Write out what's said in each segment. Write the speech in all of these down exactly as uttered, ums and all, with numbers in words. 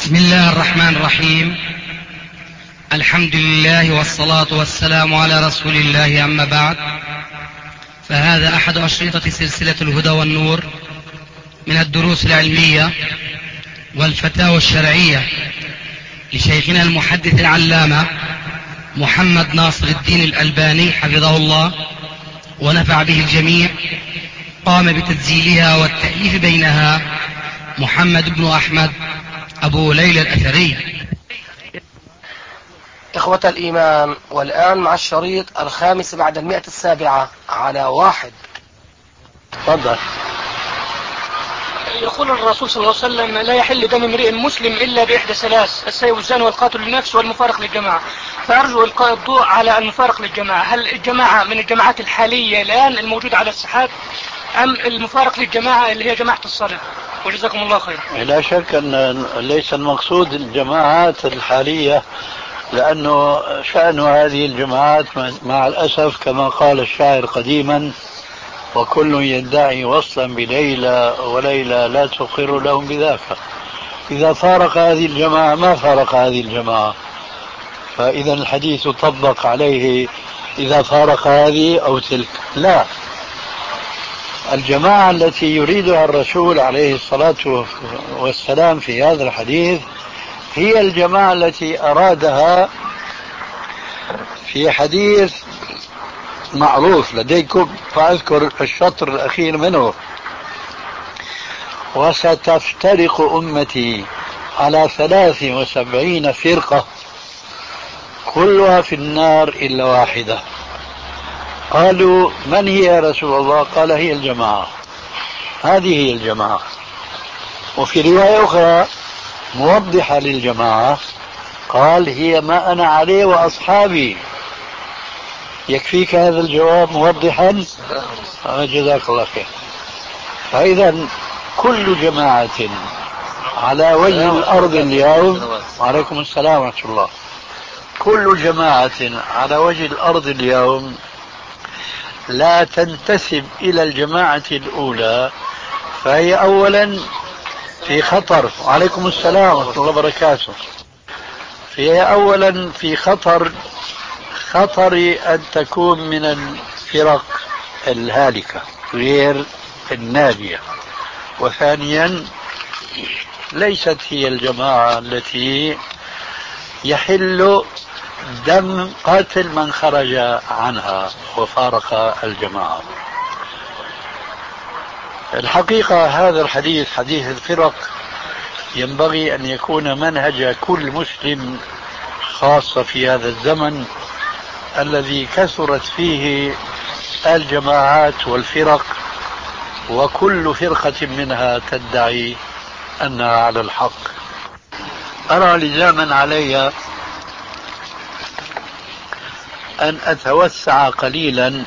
بسم الله الرحمن الرحيم. الحمد لله والصلاة والسلام على رسول الله، أما بعد، فهذا أحد أشرطة سلسلة الهدى والنور من الدروس العلمية والفتاوى الشرعية لشيخنا المحدث العلامة محمد ناصر الدين الألباني حفظه الله ونفع به الجميع. قام بتسجيلها والتأليف بينها محمد بن أحمد أبو ليلى الأثري. إخوة الإيمان، والآن مع الشريط الخامس بعد المئة السابعة على واحد. تفضل. يقول الرسول صلى الله عليه وسلم: لا يحل دم امرئ مسلم إلا بإحدى ثلاث: السيب الزاني والقاتل للنفس والمفارق للجماعة. فأرجو إلقاء الضوء على المفارق للجماعة. هل الجماعة من الجماعات الحالية الآن الموجودة على الساحات، أم المفارق للجماعة اللي هي جماعة الصلاة؟ وجزاكم الله خير. لا شك أن ليس المقصود الجماعات الحالية، لأنه شأن هذه الجماعات مع الأسف كما قال الشاعر قديما: وكل يدعي وصلا بليلى وليلى لا تقر لهم بذاك. إذا فارق هذه الجماعة ما فارق هذه الجماعة، فإذا الحديث طبق عليه إذا فارق هذه أو تلك. لا، الجماعة التي يريدها الرسول عليه الصلاة والسلام في هذا الحديث هي الجماعة التي أرادها في حديث معروف لديكم، فأذكر الشطر الأخير منه: وستفترق أمتي على ثلاث وسبعين فرقة كلها في النار إلا واحدة. قالوا: من هي يا رسول الله؟ قال: هي الجماعة، هذه هي الجماعة. وفي رواية أخرى موضحة للجماعة قال: هي ما أنا عليه وأصحابي. يكفيك هذا الجواب موضحا؟ جزاك الله خير. فإذا كل جماعة على وجه الأرض اليوم، وعليكم السلام ورحمة الله، كل جماعة على وجه الأرض اليوم لا تنتسب إلى الجماعة الأولى فهي أولا في خطر. وعليكم السلام ورحمة الله وبركاته. فهي أولا في خطر خطر أن تكون من الفرق الهالكة غير الناجية. وثانيا ليست هي الجماعة التي يحل دم قاتل من خرج عنها وفارق الجماعة. الحقيقة هذا الحديث، حديث الفرق، ينبغي أن يكون منهج كل مسلم، خاصة في هذا الزمن الذي كثرت فيه الجماعات والفرق، وكل فرقة منها تدعي أنها على الحق. أرى لزاما علي أن أتوسع قليلا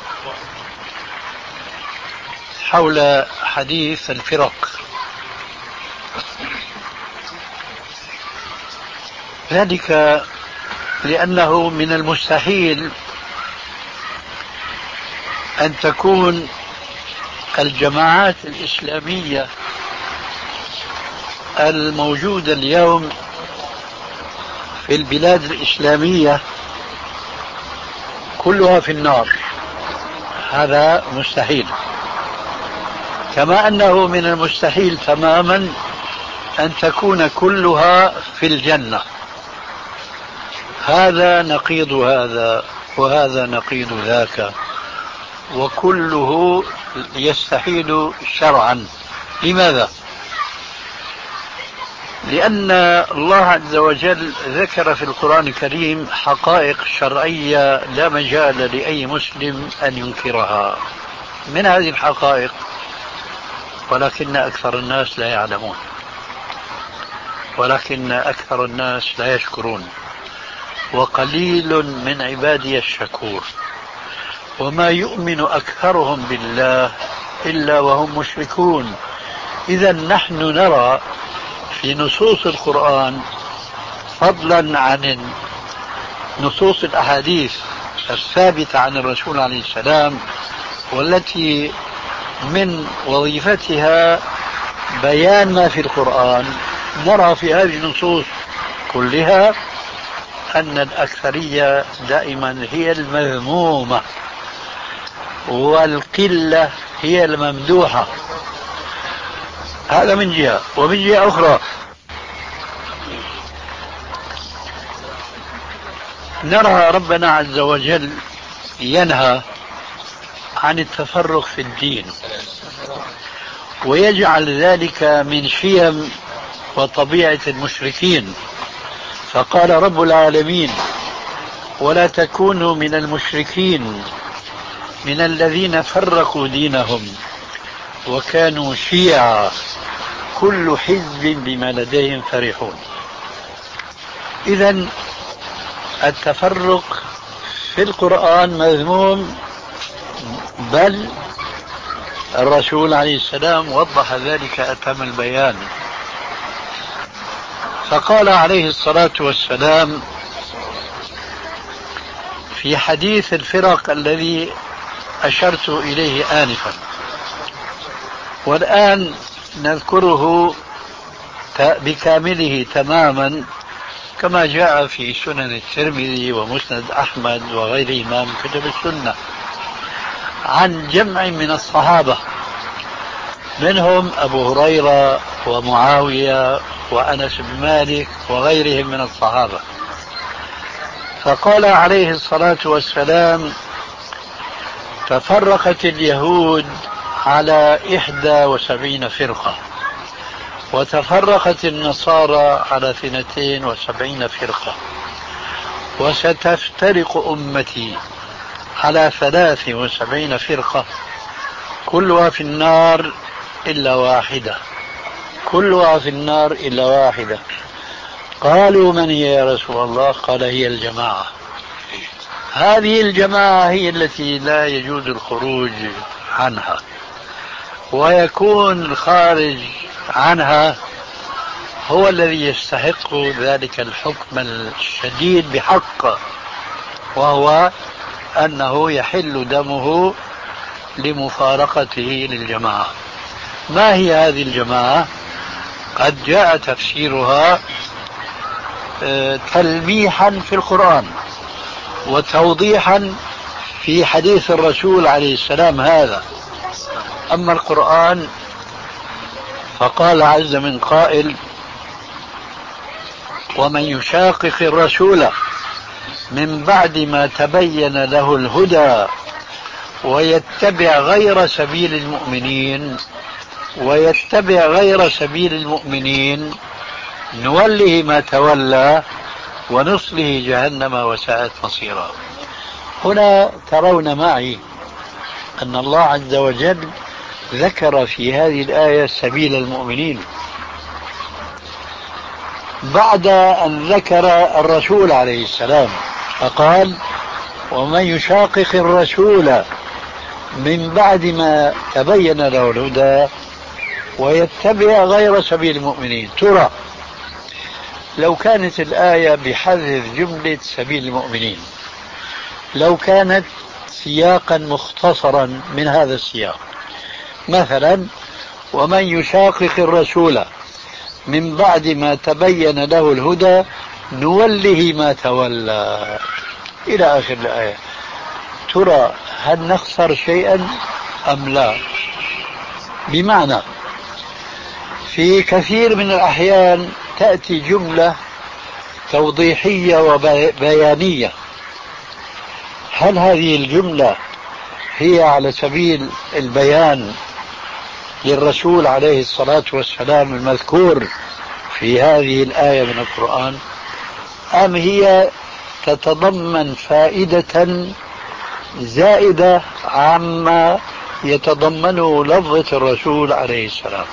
حول حديث الفرق، ذلك لأنه من المستحيل أن تكون الجماعات الإسلامية الموجودة اليوم في البلاد الإسلامية كلها في النار. هذا مستحيل، كما أنه من المستحيل تماما أن تكون كلها في الجنة. هذا نقيض هذا وهذا نقيض ذاك، وكله يستحيل شرعا. لماذا؟ لأن الله عز وجل ذكر في القرآن الكريم حقائق شرعية لا مجال لأي مسلم أن ينكرها. من هذه الحقائق، ولكن أكثر الناس لا يعلمون، ولكن أكثر الناس لا يشكرون، وقليل من عبادي الشكور. وما يؤمن أكثرهم بالله إلا وهم مشركون. إذا نحن نرى في نصوص القرآن، فضلا عن نصوص الأحاديث الثابتة عن الرسول عليه السلام، والتي من وظيفتها بيان ما في القرآن، نرى في هذه النصوص كلها أن الأكثرية دائما هي المذمومة والقلة هي الممدوحة. هذا من جهة. ومن جهة أخرى نرى ربنا عز وجل ينهى عن التفرق في الدين ويجعل ذلك من شيم وطبيعة المشركين. فقال رب العالمين: ولا تكونوا من المشركين من الذين فرقوا دينهم وكانوا شيعا كل حزب بما لديهم فرحون. إذن التفرق في القرآن مذموم، بل الرسول عليه السلام وضح ذلك أتم البيان، فقال عليه الصلاة والسلام في حديث الفرق الذي أشرت إليه آنفا، والآن نذكره بكامله تماما كما جاء في سنن الترمذي ومسند أحمد وغيرهما من كتب السنة عن جمع من الصحابة، منهم أبو هريرة ومعاوية وأنس بن مالك وغيرهم من الصحابة. فقال عليه الصلاة والسلام: تفرقت اليهود على إحدى وسبعين فرقة، وتفرقت النصارى على اثنتين وسبعين فرقة، وستفترق أمتي على ثلاث وسبعين فرقة، كلها في النار إلا واحدة، كلها في النار إلا واحدة. قالوا: من هي يا رسول الله؟ قال: هي الجماعة. هذه الجماعة هي التي لا يجوز الخروج عنها، ويكون الخارج عنها هو الذي يستحق ذلك الحكم الشديد بحق، وهو أنه يحل دمه لمفارقته للجماعة. ما هي هذه الجماعة؟ قد جاء تفسيرها تلميحا في القرآن وتوضيحا في حديث الرسول عليه السلام هذا. أما القرآن فقال عز من قائل: ومن يشاقق الرسول من بعد ما تبين له الهدى ويتبع غير سبيل المؤمنين ويتبع غير سبيل المؤمنين نوله ما تولى ونصله جهنم وساءت مصيرا. هنا ترون معي أن الله عز وجل ذكر في هذه الآية سبيل المؤمنين بعد أن ذكر الرسول عليه السلام، فقال: ومن يشاقق الرسول من بعد ما تبين له الهدى ويتبع غير سبيل المؤمنين. ترى لو كانت الآية بحذف جملة سبيل المؤمنين، لو كانت سياقا مختصرا من هذا السياق، مثلا: ومن يشاقق الرسول من بعد ما تبين له الهدى نوله ما تولى إلى آخر الآية، ترى هل نخسر شيئا أم لا؟ بمعنى في كثير من الأحيان تأتي جملة توضيحية وبيانية، هل هذه الجملة هي على سبيل البيان للرسول عليه الصلاة والسلام المذكور في هذه الآية من القرآن، أم هي تتضمن فائدة زائدة عما يتضمنه لفظة الرسول عليه السلام؟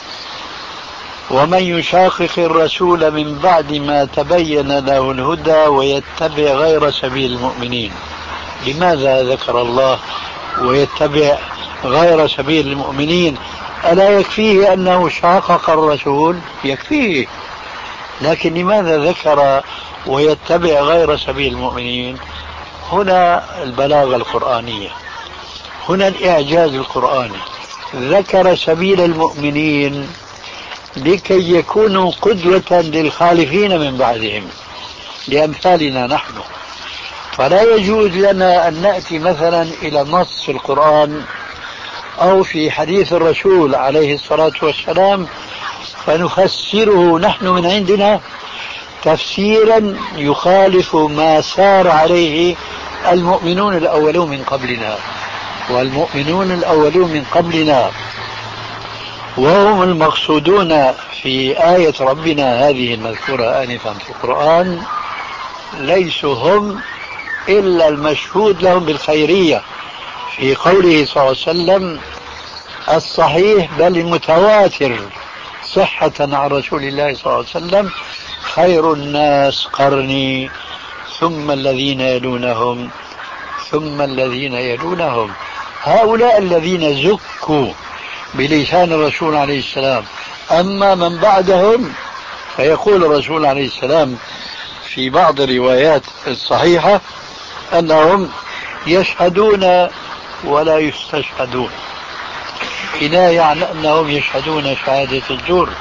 ومن يشاقق الرسول من بعد ما تبين له الهدى ويتبع غير سبيل المؤمنين، لماذا ذكر الله ويتبع غير سبيل المؤمنين؟ ألا يكفيه أنه شاقق الرسول؟ يكفيه، لكن لماذا ذكر ويتبع غير سبيل المؤمنين؟ هنا البلاغة القرآنية، هنا الإعجاز القرآني. ذكر سبيل المؤمنين لكي يكونوا قدوة للخالفين من بعدهم لأمثالنا نحن. فلا يجوز لنا أن نأتي مثلا إلى نص في القرآن أو في حديث الرسول عليه الصلاة والسلام فنفسره نحن من عندنا تفسيرا يخالف ما سار عليه المؤمنون الأولون من قبلنا. والمؤمنون الأولون من قبلنا وهم المقصودون في آية ربنا هذه المذكورة آنفا في القرآن ليسوا هم إلا المشهود لهم بالخيرية في قوله صلى الله عليه وسلم الصحيح بل المتواتر صحة عن رسول الله صلى الله عليه وسلم خير الناس قرني ثم الذين يلونهم ثم الذين يلونهم. هؤلاء الذين زكوا بلسان الرسول عليه السلام. أما من بعدهم فيقول الرسول عليه السلام في بعض الروايات الصحيحة أنهم يشهدون ولا يستشهدون، كناية عن أنهم يشهدون شهادة الزور،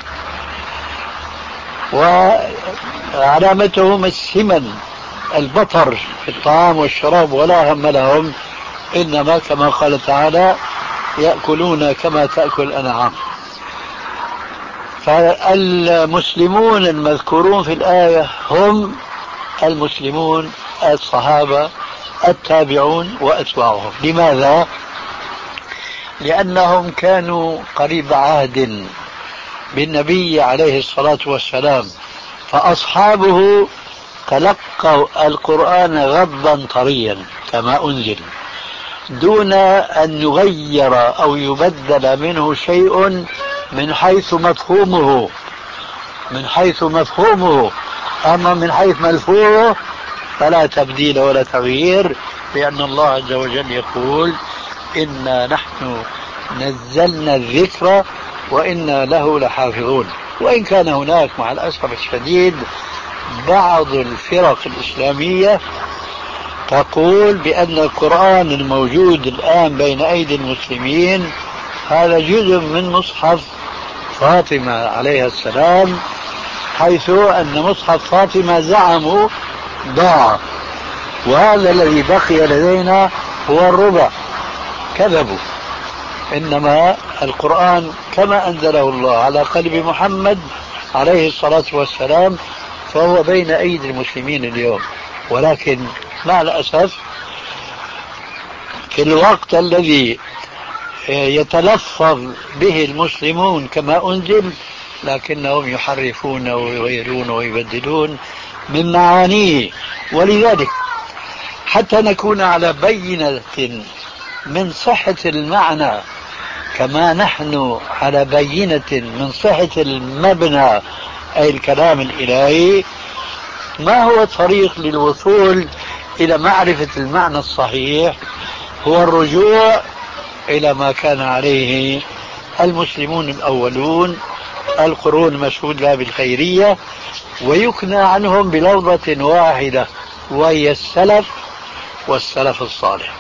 وعلامتهم السمن البطر في الطعام والشراب ولا هم لهم إنما كما قال تعالى يأكلون كما تأكل الأنعام. فالمسلمون المذكورون في الآية هم المسلمون الصحابة التابعون وأتباعهم. لماذا؟ لأنهم كانوا قريب عهد بالنبي عليه الصلاة والسلام، فأصحابه تلقوا القرآن غضا طريا كما أنزل دون أن يغير أو يبدل منه شيء من حيث مفهومه من حيث مفهومه أما من حيث ملفوظه فلا تبديل ولا تغيير، لأن الله عز وجل يقول إنا نحن نزلنا الذكر وإنا له لحافظون. وإن كان هناك مع الأسف الشديد بعض الفرق الإسلامية تقول بأن القرآن الموجود الآن بين أيدي المسلمين هذا جزء من مصحف فاطمة عليها السلام، حيث أن مصحف فاطمة زعموا ضاع وهذا الذي بقي لدينا هو الربع. كذبوا، إنما القرآن كما أنزله الله على قلب محمد عليه الصلاة والسلام فهو بين أيدي المسلمين اليوم. ولكن مع الأسف في الوقت الذي يتلفظ به المسلمون كما أنزل لكنهم يحرفون ويغيرون ويبدلون من معانيه. ولذلك حتى نكون على بينة من صحة المعنى كما نحن على بينة من صحة المبنى أي الكلام الإلهي، ما هو الطريق للوصول إلى معرفة المعنى الصحيح؟ هو الرجوع إلى ما كان عليه المسلمون الأولون القرون المشهود لها بالخيرية، ويكنى عنهم بلفظة واحدة وهي السلف والسلف الصالح.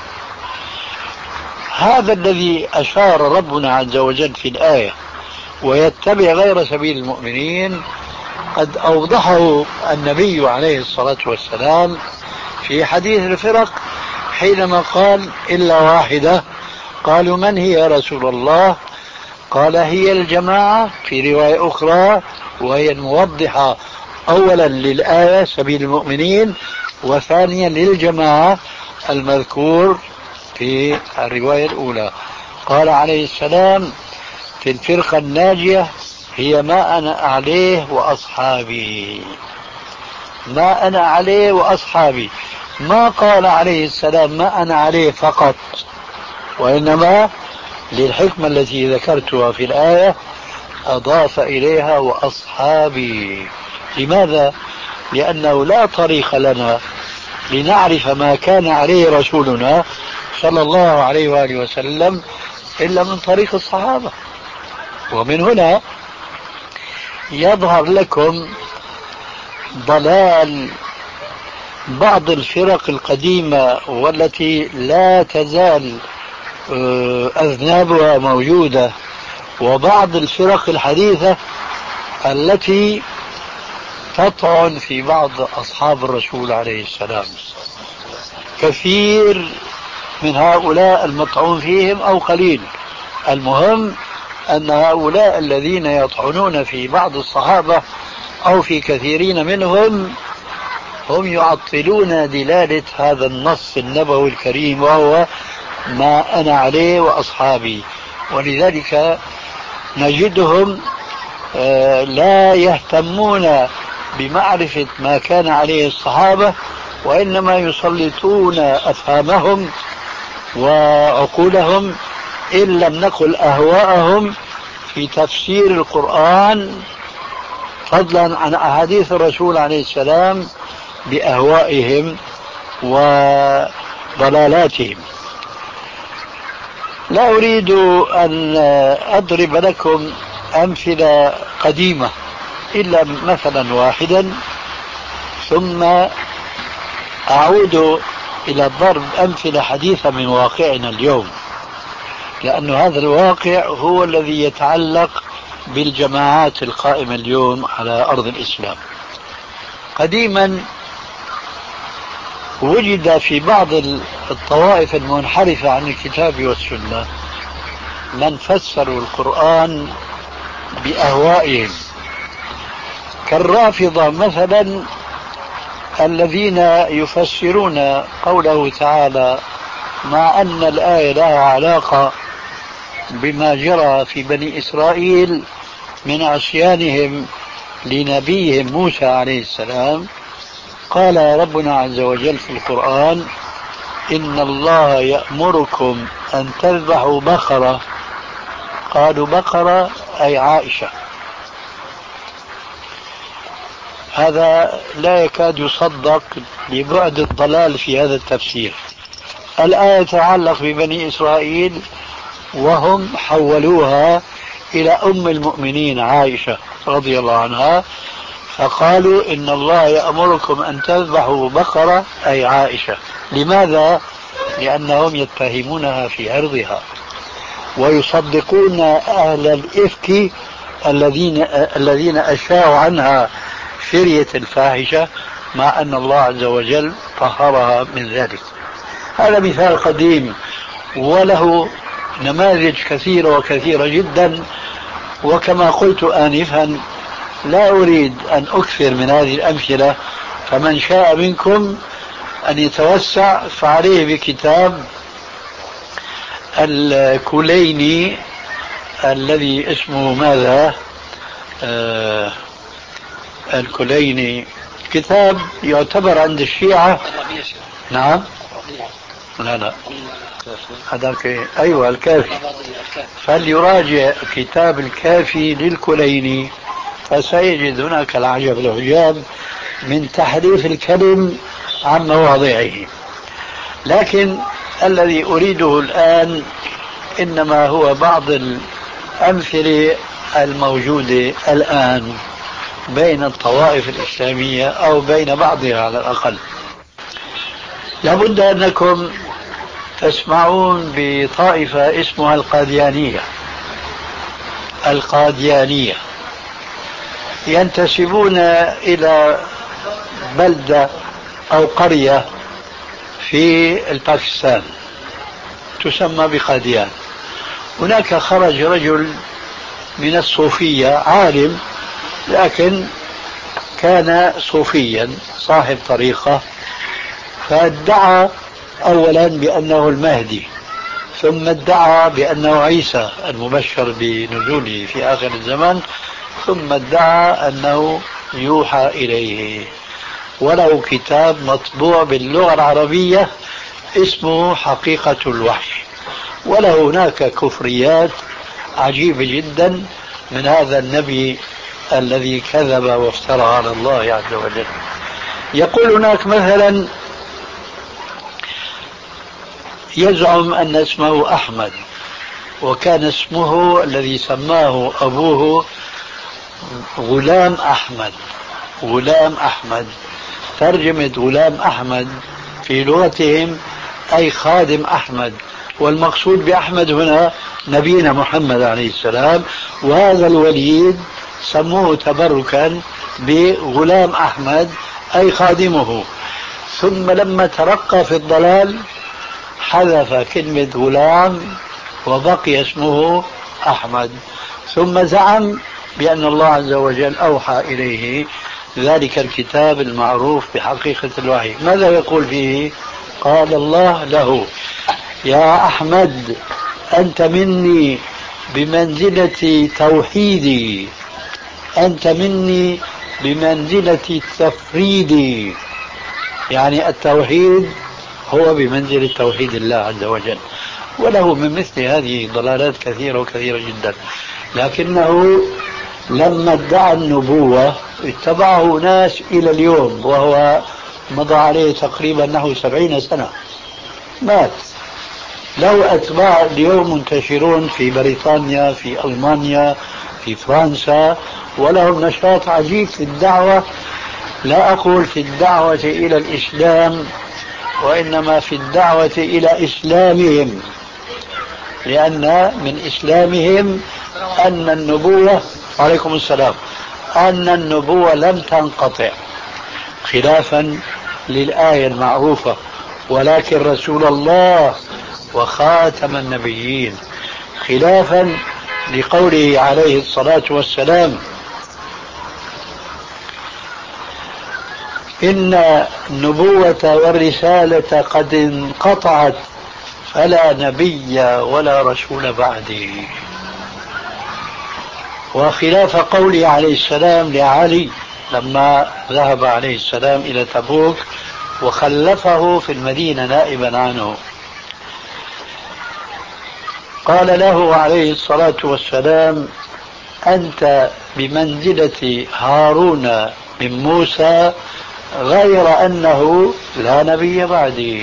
هذا الذي أشار ربنا عز وجل في الآية ويتبع غير سبيل المؤمنين قد أوضحه النبي عليه الصلاة والسلام في حديث الفرق حينما قال إلا واحدة. قالوا من هي يا رسول الله؟ قال هي الجماعة في رواية أخرى وهي الموضحة أولا للآية سبيل المؤمنين وثانيا للجماعة المذكور في الرواية الأولى. قال عليه السلام في الفرقة الناجية هي ما أنا عليه وأصحابي، ما أنا عليه وأصحابي. ما قال عليه السلام ما أنا عليه فقط، وإنما للحكمة التي ذكرتها في الآية أضاف إليها وأصحابي. لماذا؟ لأنه لا طريق لنا لنعرف ما كان عليه رسولنا صلى الله عليه وآله وسلم إلا من طريق الصحابة. ومن هنا يظهر لكم ضلال بعض الفرق القديمة والتي لا تزال أذنابها موجودة، وبعض الفرق الحديثة التي تطعن في بعض أصحاب الرسول عليه السلام. كثير من هؤلاء المطعون فيهم أو قليل، المهم أن هؤلاء الذين يطعنون في بعض الصحابة أو في كثيرين منهم هم يعطلون دلالة هذا النص النبوي الكريم، وهو ما أنا عليه وأصحابي. ولذلك نجدهم لا يهتمون بمعرفة ما كان عليه الصحابة، وإنما يسلطون أفهامهم وعقولهم إن لم نقل أهواءهم في تفسير القرآن، فضلا عن أحاديث الرسول عليه السلام، بأهوائهم وضلالاتهم. لا أريد أن أضرب لكم أمثلة قديمة إلا مثلا واحدا، ثم أعود إلى ضرب أمثلة حديثة من واقعنا اليوم، لأن هذا الواقع هو الذي يتعلق بالجماعات القائمة اليوم على أرض الإسلام. قديما وجد في بعض الطوائف المنحرفة عن الكتاب والسنة من فسروا القرآن بأهوائهم، كالرافضة مثلا، الذين يفسرون قوله تعالى مع أن الآية لها علاقة بما جرى في بني إسرائيل من عصيانهم لنبيهم موسى عليه السلام. قال ربنا عز وجل في القرآن إن الله يأمركم أن تذبحوا بقرة. قالوا بقرة أي عائشة. هذا لا يكاد يصدق لبعد الضلال في هذا التفسير. الآية تتعلق ببني إسرائيل وهم حولوها إلى أم المؤمنين عائشة رضي الله عنها، فقالوا إن الله يأمركم أن تذبحوا بقرة أي عائشة. لماذا؟ لأنهم يتهمونها في عرضها ويصدقون أهل الإفك الذين الذين أشاعوا عنها فرية الفاحشة، مع أن الله عز وجل طهرها من ذلك. هذا مثال قديم وله نماذج كثيرة وكثيرة جدا، وكما قلت آنفا لا أريد أن أكثر من هذه الأمثلة، فمن شاء منكم أن يتوسع فعليه بكتاب الكليني الذي اسمه ماذا؟ آه الكليني، كتاب يعتبر عند الشيعة. نعم لا لا هذاك أيوة الكافي. فليراجع كتاب الكافي للكليني فسيجد هناك العجب العجاب من تحريف الكلم عن مواضعه. لكن الذي أريده الآن إنما هو بعض الأمثلة الموجودة الآن بين الطوائف الإسلامية أو بين بعضها على الأقل. لابد أنكم تسمعون بطائفة اسمها القاديانية. القاديانية ينتسبون إلى بلدة أو قرية في الباكستان تسمى بقاديان. هناك خرج رجل من الصوفية، عالم لكن كان صوفيا صاحب طريقة، فادعى أولا بأنه المهدي، ثم ادعى بأنه عيسى المبشر بنزوله في آخر الزمان، ثم ادعى أنه يوحى إليه. وله كتاب مطبوع باللغة العربية اسمه حقيقة الوحي. وله هناك كفريات عجيبة جدا من هذا النبي الذي كذب وافترى على الله عز وجل. يقول هناك مثلا يزعم أن اسمه أحمد، وكان اسمه الذي سماه أبوه غلام أحمد. غلام أحمد، ترجمة غلام أحمد في لغتهم أي خادم أحمد، والمقصود بأحمد هنا نبينا محمد عليه السلام. وهذا الوليد سموه تبركا بغلام أحمد أي خادمه. ثم لما ترقى في الضلال حذف كلمة غلام وبقي اسمه أحمد، ثم زعم بأن الله عز وجل أوحى إليه ذلك الكتاب المعروف بحقيقة الوحي. ماذا يقول فيه؟ قال الله له: يا أحمد أنت مني بمنزلة توحيدي، أنت مني بمنزلة التفريد، يعني التوحيد هو بمنزلة توحيد الله عز وجل. وله من مثل هذه ضلالات كثيرة وكثيرة جدا، لكنه لما ادعى النبوة اتبعه ناس إلى اليوم، وهو مضى عليه تقريبا نحو سبعين سنة مات. له أتباع اليوم منتشرون في بريطانيا، في ألمانيا، في فرنسا، ولهم نشاط عجيب في الدعوة. لا أقول في الدعوة إلى الإسلام، وإنما في الدعوة إلى إسلامهم، لأن من إسلامهم أن النبوة عليكم السلام أن النبوة لم تنقطع، خلافا للآية المعروفة: ولكن رسول الله وخاتم النبيين، خلافا لقوله عليه الصلاة والسلام: إن النبوة والرسالة قد انقطعت فلا نبي ولا رسول بعدي. وخلاف قوله عليه السلام لعلي لما ذهب عليه السلام إلى تبوك وخلفه في المدينة نائبا عنه، قال له عليه الصلاة والسلام: أنت بمنزلة هارون من موسى، غير أنه لا نبي بعدي.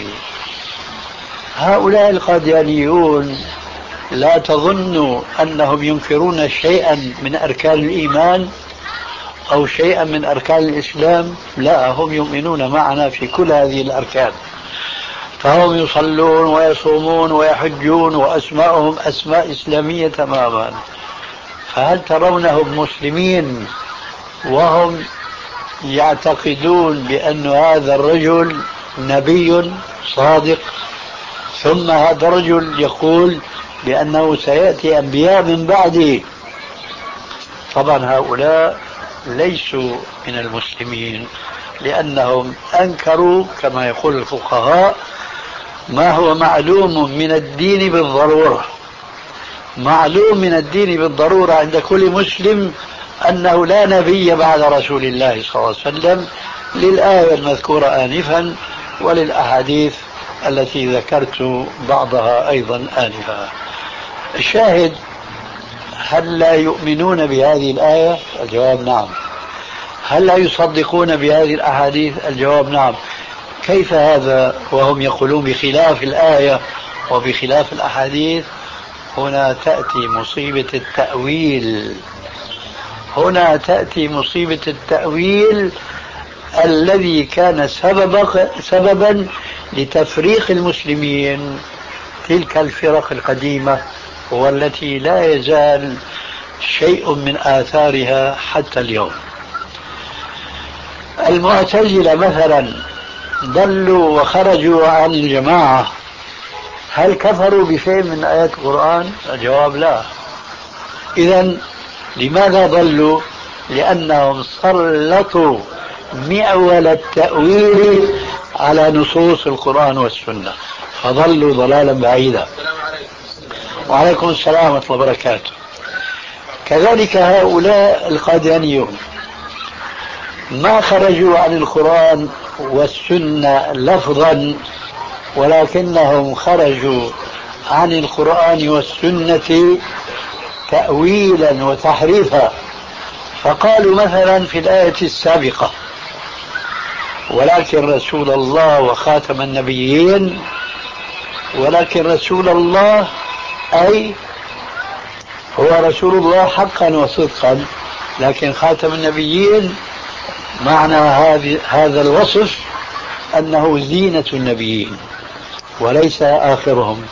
هؤلاء القاديانيون لا تظنوا أنهم ينكرون شيئا من أركان الإيمان أو شيئا من أركان الإسلام، لا، هم يؤمنون معنا في كل هذه الأركان، فهم يصلون ويصومون ويحجون وأسماءهم أسماء إسلامية تماما. فهل ترونهم مسلمين وهم يعتقدون بأن هذا الرجل نبي صادق، ثم هذا الرجل يقول بأنه سيأتي أنبياء من بعده؟ طبعا هؤلاء ليسوا من المسلمين، لأنهم أنكروا كما يقول الفقهاء ما هو معلوم من الدين بالضرورة. معلوم من الدين بالضرورة عند كل مسلم أنه لا نبي بعد رسول الله صلى الله عليه وسلم، للآية المذكورة آنفا وللأحاديث التي ذكرت بعضها أيضا آنفا. الشاهد: هل لا يؤمنون بهذه الآية؟ الجواب نعم. هل لا يصدقون بهذه الأحاديث؟ الجواب نعم. كيف هذا وهم يقولون بخلاف الآية وبخلاف الأحاديث؟ هنا تأتي مصيبة التأويل، هنا تأتي مصيبة التأويل الذي كان سبب سببا لتفريق المسلمين، تلك الفرق القديمة والتي لا يزال شيء من آثارها حتى اليوم. المعتزلة مثلا ضلوا وخرجوا عن الجماعة، هل كفروا بشيء من آيات القرآن؟ الجواب لا. إذن لماذا ضلوا؟ لأنهم سلطوا مئول التأويل على نصوص القرآن والسنة، فضلوا ضلالا بعيدا. وعليكم السلام ورحمة الله وبركاته. كذلك هؤلاء القاديانيون ما خرجوا عن القرآن والسنة لفظا، ولكنهم خرجوا عن القرآن والسنة تأويلا وتحريفا. فقالوا مثلا في الآية السابقة: ولكن رسول الله وخاتم النبيين، ولكن رسول الله أي هو رسول الله حقا وصدقا، لكن خاتم النبيين معنى هذا الوصف أنه زينة النبيين وليس آخرهم.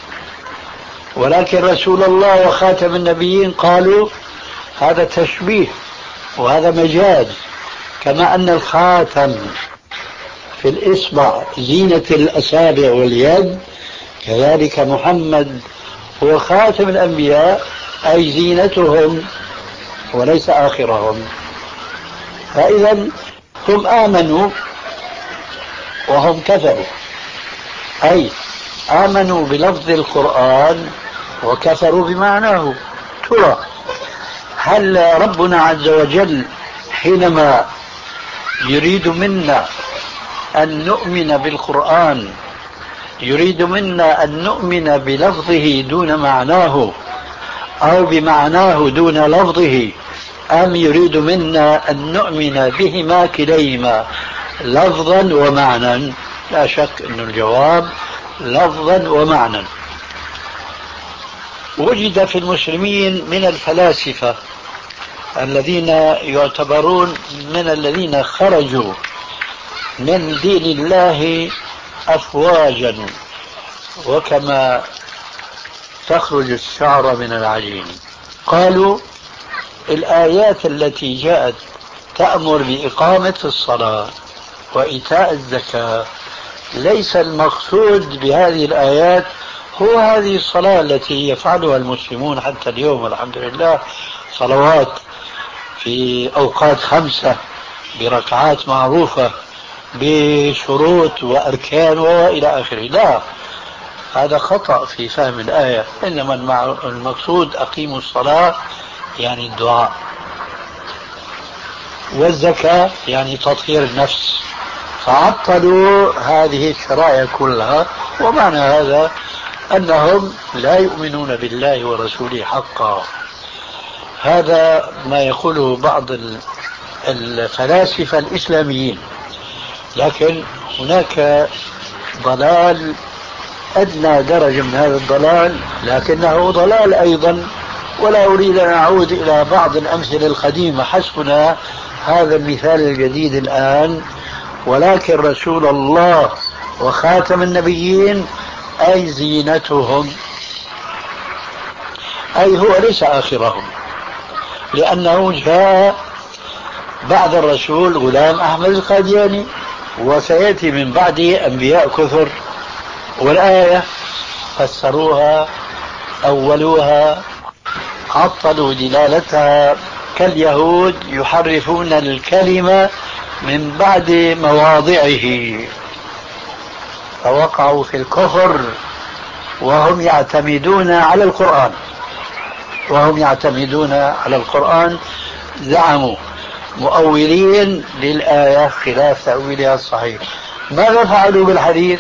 ولكن رسول الله وخاتم النبيين قالوا هذا تشبيه، وهذا مجاز، كما أن الخاتم في الإصبع زينة الأصابع واليد، كذلك محمد هو خاتم الأنبياء أي زينتهم وليس آخرهم. فإذا هم آمنوا وهم كفروا، أي آمنوا بلفظ القرآن وكفروا بمعناه. ترى هل ربنا عز وجل حينما يريد منا أن نؤمن بالقرآن يريد منا أن نؤمن بلفظه دون معناه أو بمعناه دون لفظه، أم يريد منا أن نؤمن بهما كليهما لفظا ومعنى؟ لا شك أن الجواب لفظا ومعنى. وجد في المسلمين من الفلاسفة الذين يعتبرون من الذين خرجوا من دين الله أفواجا، وكما تخرج الشعر من العجين. قالوا الآيات التي جاءت تأمر بإقامة الصلاة وإيتاء الزكاة ليس المقصود بهذه الآيات هو هذه الصلاة التي يفعلها المسلمون حتى اليوم والحمد لله، صلوات في أوقات خمسة بركعات معروفة بشروط وأركان وإلى آخره. لا، هذا خطأ في فهم الآية. إنما المقصود أقيموا الصلاة يعني الدعاء، والزكاة يعني تطهير النفس، فعطلوا هذه الشرائع كلها. ومعنى هذا أنهم لا يؤمنون بالله ورسوله حقا. هذا ما يقوله بعض الفلاسفة الإسلاميين. لكن هناك ضلال أدنى درجة من هذا الضلال، لكنه ضلال أيضا. ولا أريد أن أعود إلى بعض الأمثلة القديمة، حسبنا هذا المثال الجديد الآن. ولكن رسول الله وخاتم النبيين أي زينتهم، أي هو ليس آخرهم، لأنه جاء بعد الرسول غلام أحمد القادياني، وسيأتي من بعده أنبياء كثر. والآية فسروها أولوها عطلوا دلالتها، كاليهود يحرفون الكلمة من بعد مواضعه، فوقعوا في الكفر وهم يعتمدون على القرآن وهم يعتمدون على القرآن زعموا مؤولين للآية خلاف تأويلها الصحيح. ماذا فعلوا بالحديث؟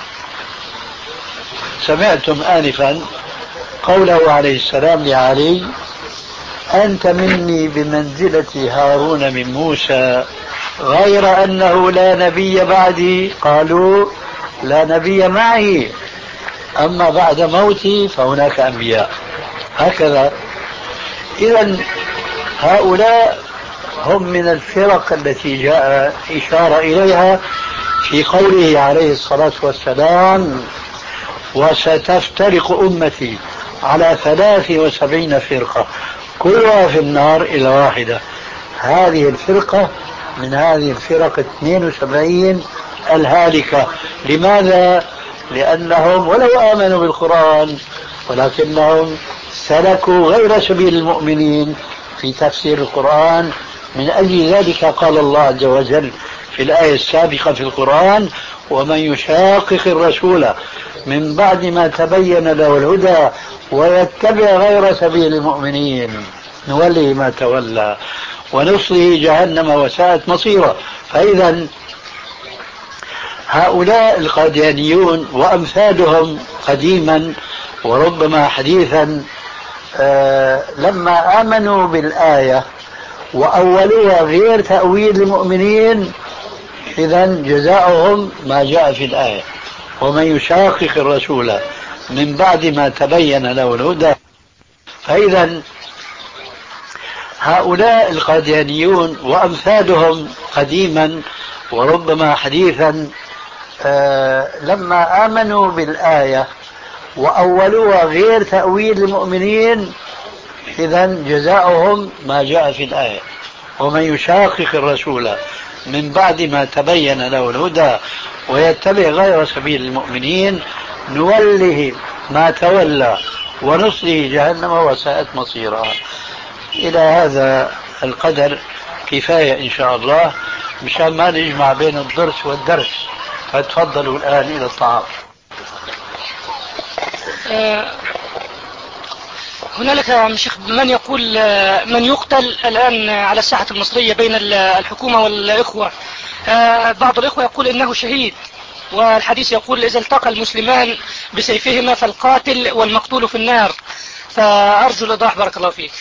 سمعتم آنفا قوله عليه السلام لعلي: أنت مني بمنزلة هارون من موسى، غير أنه لا نبي بعدي. قالوا: لا نبي معي، أما بعد موتي فهناك أنبياء. هكذا. إذن هؤلاء هم من الفرق التي جاء إشارة إليها في قوله عليه الصلاة والسلام: وستفترق أمتي على ثلاث وسبعين فرقة كلها في النار إلى واحدة. هذه الفرقة من هذه الفرق اثنين وسبعين الهالكة. لماذا؟ لأنهم ولو آمنوا بالقرآن ولكنهم سلكوا غير سبيل المؤمنين في تفسير القرآن. من أجل ذلك قال الله عز وجل في الآية السابقة في القرآن: ومن يشاقق الرسول من بعد ما تبين له الهدى ويتبع غير سبيل المؤمنين نوليه ما تولى ونصله جهنم وساءت مصيره. فإذا هؤلاء القاديانيون وأمثالهم قديما وربما حديثا آه لما آمنوا بالآية وأولوها غير تأويل المؤمنين، إذن جزاؤهم ما جاء في الآية: ومن يشاقق الرسول من بعد ما تبين له الهدى. فإذا هؤلاء القاديانيون وأمثالهم قديما وربما حديثا آه لما آمنوا بالآية وأولوها غير تأويل المؤمنين، إذن جزاؤهم ما جاء في الآية: ومن يشاقق الرسول من بعد ما تبين له الهدى ويتبع غير سبيل المؤمنين نوله ما تولى ونصله جهنم وساءت مصيرا. إلى هذا القدر كفاية إن شاء الله مشان ما نجمع بين الضرس والدرس. فتفضلوا الآن إلى الطعام. آه هنالك يا شيخ من يقول آه من يقتل الآن على الساحة المصرية بين الحكومة والإخوة. آه بعض الإخوة يقول إنه شهيد، والحديث يقول إذا التقى المسلمان بسيفهما فالقاتل والمقتول في النار. فأرجو الإيضاح بارك الله فيك.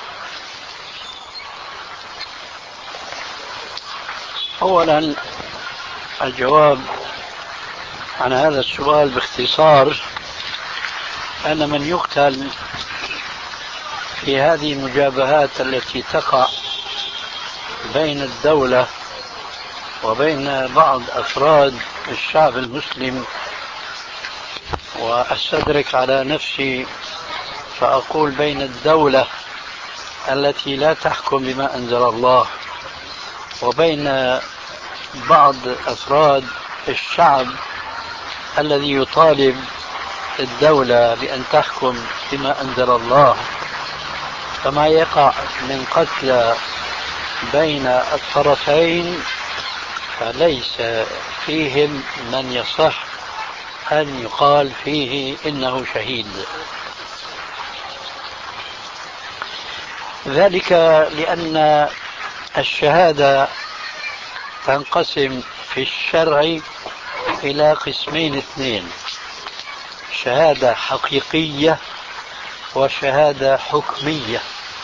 أولا الجواب عن هذا السؤال باختصار أن من يقتل في هذه المجابهات التي تقع بين الدولة وبين بعض أفراد الشعب المسلم، وأستدرك على نفسي فأقول بين الدولة التي لا تحكم بما أنزل الله وبين بعض أفراد الشعب الذي يطالب الدولة بأن تحكم بما أنزل الله، فما يقع من قتل بين الطرفين فليس فيهم من يصح أن يقال فيه إنه شهيد. ذلك لأن الشهادة تنقسم في الشرع إلى قسمين اثنين: شهادة حقيقية وشهادة حكمية.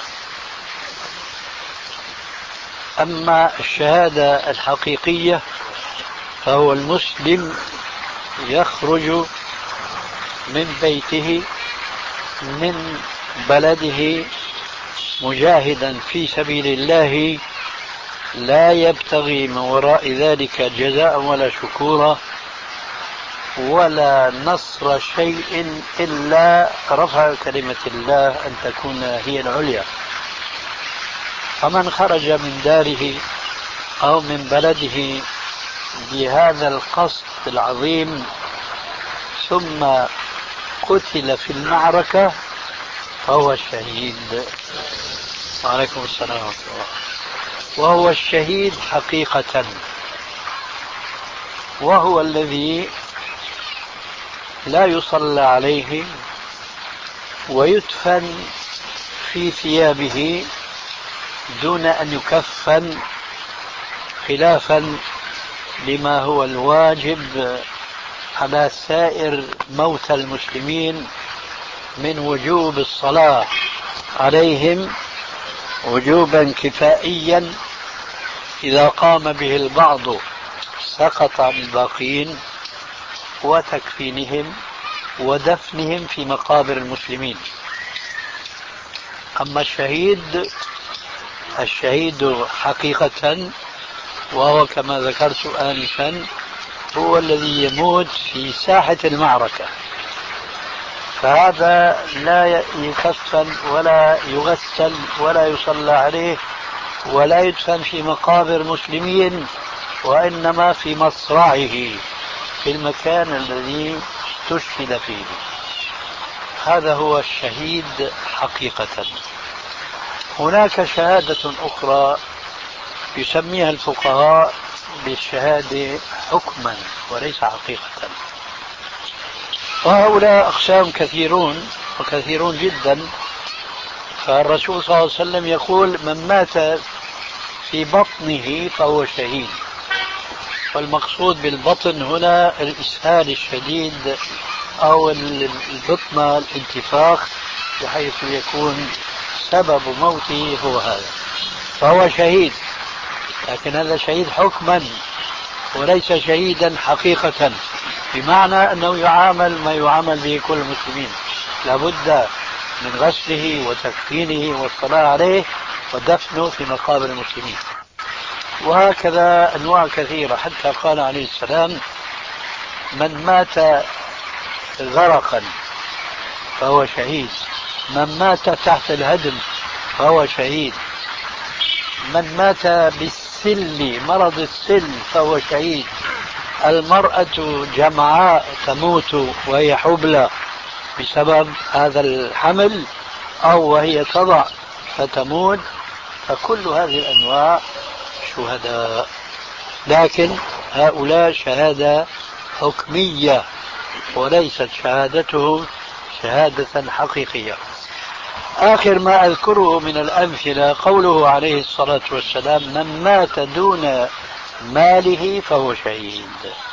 أما الشهادة الحقيقية فهو المسلم يخرج من بيته من بلده مجاهدا في سبيل الله لا يبتغي من وراء ذلك جزاء ولا شكورا ولا نصر شيء إلا رفع كلمة الله أن تكون هي العليا. فمن خرج من داره أو من بلده بهذا القصد العظيم ثم قتل في المعركة فهو الشهيد. وعليكم السلام ورحمة الله. وهو الشهيد حقيقة، وهو الذي لا يصلى عليه ويدفن في ثيابه دون أن يكفن، خلافا لما هو الواجب على سائر موتى المسلمين من وجوب الصلاة عليهم وجوبا كفائيا إذا قام به البعض سقط عن الباقين، وتكفينهم ودفنهم في مقابر المسلمين. أما الشهيد الشهيد حقيقة وهو كما ذكرت آنفا هو الذي يموت في ساحة المعركة، فهذا لا يكفن ولا يغسل ولا يصلى عليه ولا يدفن في مقابر مسلمين، وإنما في مصرعه في المكان الذي استشهد فيه. هذا هو الشهيد حقيقة. هناك شهادة أخرى يسميها الفقهاء بالشهادة حكما وليس حقيقة، وهؤلاء أقسام كثيرون وكثيرون جدا. فالرسول صلى الله عليه وسلم يقول من مات في بطنه فهو شهيد، والمقصود بالبطن هنا الإسهال الشديد أو البطنة الانتفاخ بحيث يكون سبب موته هو هذا، فهو شهيد. لكن هذا شهيد حكما وليس شهيدا حقيقة، بمعنى أنه يعامل ما يعامل به كل المسلمين، لابد من غسله وتكفينه والصلاة عليه ودفنه في مقابر المسلمين. وهكذا أنواع كثيرة، حتى قال عليه السلام من مات غرقا فهو شهيد، من مات تحت الهدم فهو شهيد. من مات بالسل مرض السل فهو شهيد. المرأة جمعاء تموت وهي حبلى بسبب هذا الحمل أو وهي تضع فتموت، فكل هذه الأنواع شهداء، لكن هؤلاء شهادة حكمية وليست شهادته شهادة حقيقية. آخر ما أذكره من الأمثلة قوله عليه الصلاة والسلام من مات دون ماله فهو شهيد.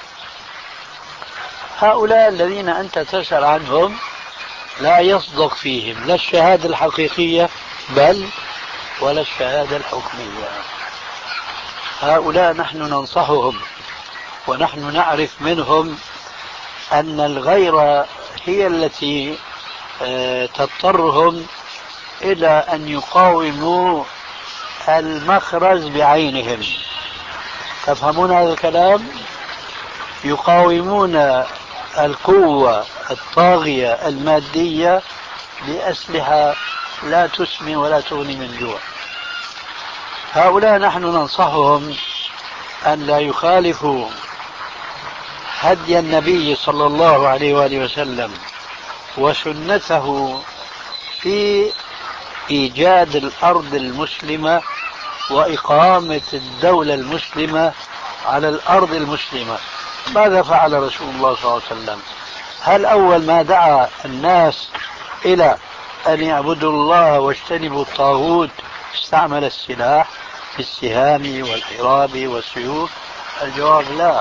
هؤلاء الذين أنت تسأل عنهم لا يصدق فيهم لا الشهادة الحقيقية بل ولا الشهادة الحكمية. هؤلاء نحن ننصحهم ونحن نعرف منهم أن الغيرة هي التي تضطرهم إلى أن يقاوموا المخرج بعينهم. تفهمون هذا الكلام؟ يقاومون القوة الطاغية المادية بأسلحة لا تسمن ولا تغني من جوع. هؤلاء نحن ننصحهم أن لا يخالفوا هدي النبي صلى الله عليه وآله وسلم وسنته في إيجاد الأرض المسلمة وإقامة الدولة المسلمة على الأرض المسلمة. ماذا فعل رسول الله صلى الله عليه وسلم؟ هل أول ما دعا الناس إلى أن يعبدوا الله واجتنبوا الطاغوت استعمل السلاح بالسهام والحراب والسيوف؟ الجواب لا.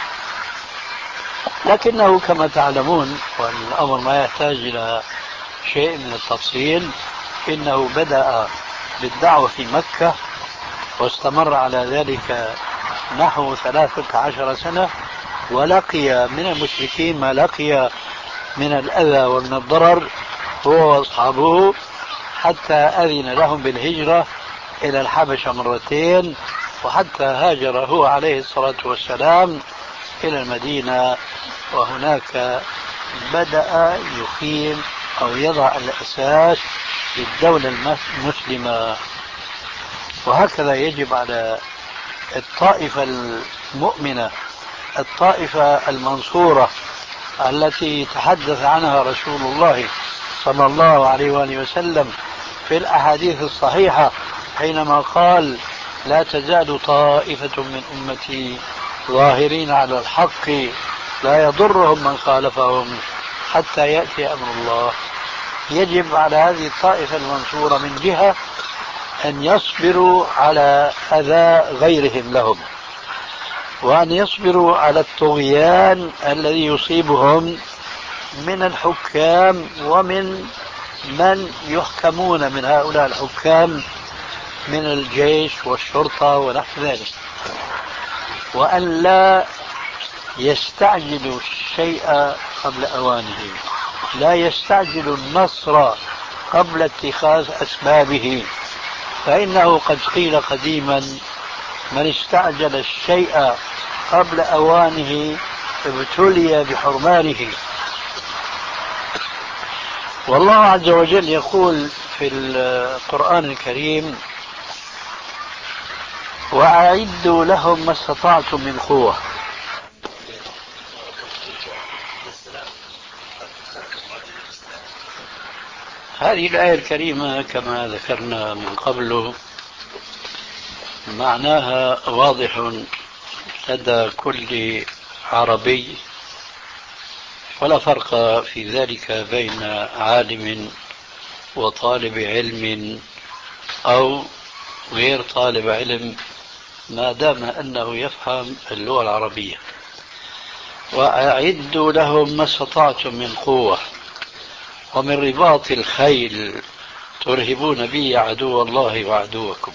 لكنه كما تعلمون والأمر ما يحتاج إلى شيء من التفصيل، إنه بدأ بالدعوة في مكة واستمر على ذلك نحو ثلاثة عشر سنة، ولقي من المشركين ما لقي من الأذى ومن الضرر هو وأصحابه، حتى أذن لهم بالهجرة إلى الحبشة مرتين، وحتى هاجر هو عليه الصلاة والسلام إلى المدينة، وهناك بدأ يقيم أو يضع الأساس للدولة المسلمة. وهكذا يجب على الطائفة المؤمنة الطائفة المنصورة التي تحدث عنها رسول الله صلى الله عليه وآله وسلم في الأحاديث الصحيحة حينما قال لا تزال طائفة من أمتي ظاهرين على الحق لا يضرهم من خالفهم حتى يأتي أمر الله. يجب على هذه الطائفة المنصورة من جهة أن يصبروا على أذى غيرهم لهم، وأن يصبروا على الطغيان الذي يصيبهم من الحكام ومن من يحكمون من هؤلاء الحكام من الجيش والشرطة ونحو ذلك، وأن لا يستعجلوا الشيء قبل أوانه، لا يستعجلوا النصر قبل اتخاذ أسبابه، فإنه قد قيل قديما من استعجل الشيء قبل أوانه ابتلي بحرمانه. والله عز وجل يقول في القرآن الكريم وأعدوا لهم ما استطعتم من قوة. هذه الآية الكريمة كما ذكرنا من قبل معناها واضح لدى كل عربي، ولا فرق في ذلك بين عالم وطالب علم أو غير طالب علم ما دام أنه يفهم اللغة العربية. وأعدوا لهم ما استطعتم من قوة ومن رباط الخيل ترهبون به عدو الله وعدوكم.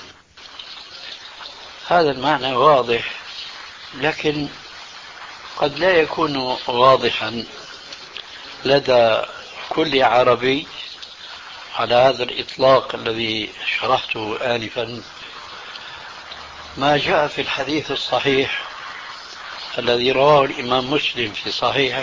هذا المعنى واضح، لكن قد لا يكون واضحا لدى كل عربي على هذا الإطلاق الذي شرحته آنفا. ما جاء في الحديث الصحيح الذي رواه الإمام مسلم في صحيحه